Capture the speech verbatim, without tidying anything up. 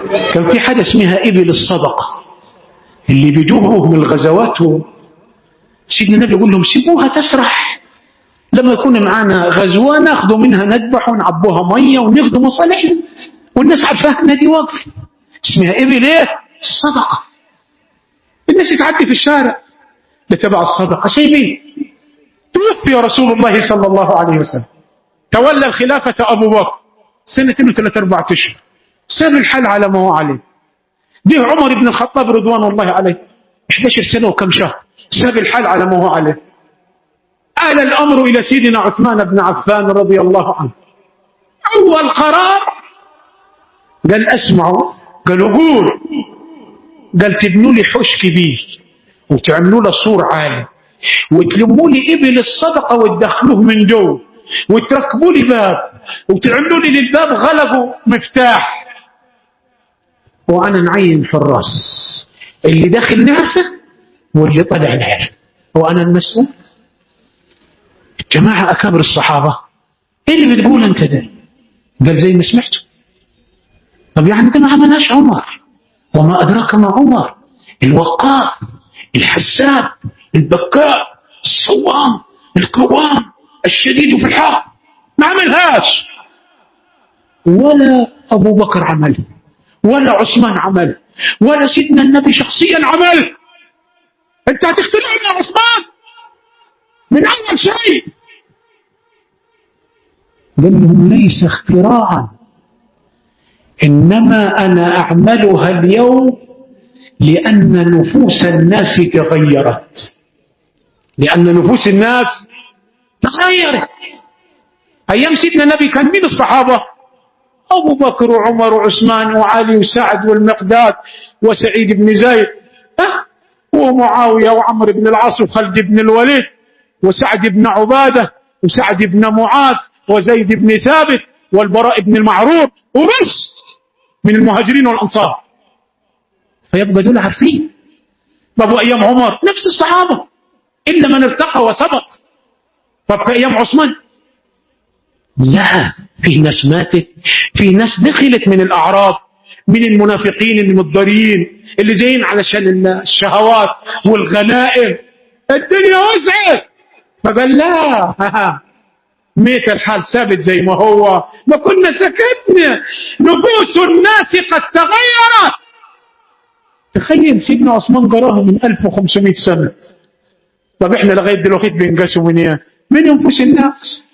كان في حاجة اسمها إبل الصدقة اللي بيجوبوا من الغزوات، سيدنا النبي يقول لهم سيبوها تسرح، لما يكون معانا غزوة ناخذوا منها نذبح ونعبوها مية ونخدم مصالحنا، والناس عارفاها ان دي وقف. اسمها إبل ايه؟ الصدقة. الناس تعدي في الشارع بتبع الصدقة سايبين. توفي رسول الله صلى الله عليه وسلم، تولى الخلافة أبو بكر سنتين وثلاثة أربعة أشهر، ساب الحال على ما هو عليه. جه عمر بن الخطاب رضوان الله عليه إحدى عشرة سنة وكم شهر، ساب الحال على ما هو عليه. آل الأمر إلى سيدنا عثمان بن عفان رضي الله عنه. أول قرار قال أسمعوا، قالوا قول، قال تبنوا لي حوش كبير وتعملوا له سور عالي وتلموا لي إبل الصدقة وتدخلوه من جو وتركبوا لي باب وتعملوا لي للباب غلقوا مفتاح، وأنا نعين حراس اللي داخل نعرفه واللي طلع نعرفه، وأنا المسؤول. جماعة أكابر الصحابة إيه اللي بتقول أنت ده؟ قال زي ما سمعته. طب يعني ده ما عملهاش عمر، وما أدراك ما عمر، الوقاف الحساب البكاء الصوام القوام الشديد في الحق، ما عملهاش. ولا أبو بكر عمل، ولا عثمان عمل، ولا سيدنا النبي شخصيا عمل. أنت هتخترعني يا عثمان من أول شيء. قال لهم ليس اختراعا، إنما أنا أعملها اليوم لأن نفوس الناس تغيرت، لأن نفوس الناس تغيرت. أيام سيدنا النبي كان مين الصحابة؟ أبو بكر وعمر وعثمان وعلي وسعد والمقداد وسعيد بن زيد أه؟ ومعاوية وعمر بن العاص وخالد بن الوليد وسعد بن عبادة وسعد بن معاذ وزيد بن ثابت والبراء بن المعرور ورشد من المهاجرين والأنصار. فيبقى دول عارفين. طب وأيام عمر نفس الصحابة إلا من ارتقى وسبق. طب في أيام عثمان لا، في ناس ماتت، في ناس دخلت من الأعراب، من المنافقين المضطرين اللي جايين علشان الشهوات والغنائم. الدنيا وسعت فقال لا ميت الحال ثابت زي ما هو، ما كنا سكتنا، نفوس الناس قد تغيرت. تخيل سيدنا عثمان قراها من ألف وخمسمائة سنة. طب احنا لغاية دلوقتي بنقاسوا من ايه؟ من نفوس الناس.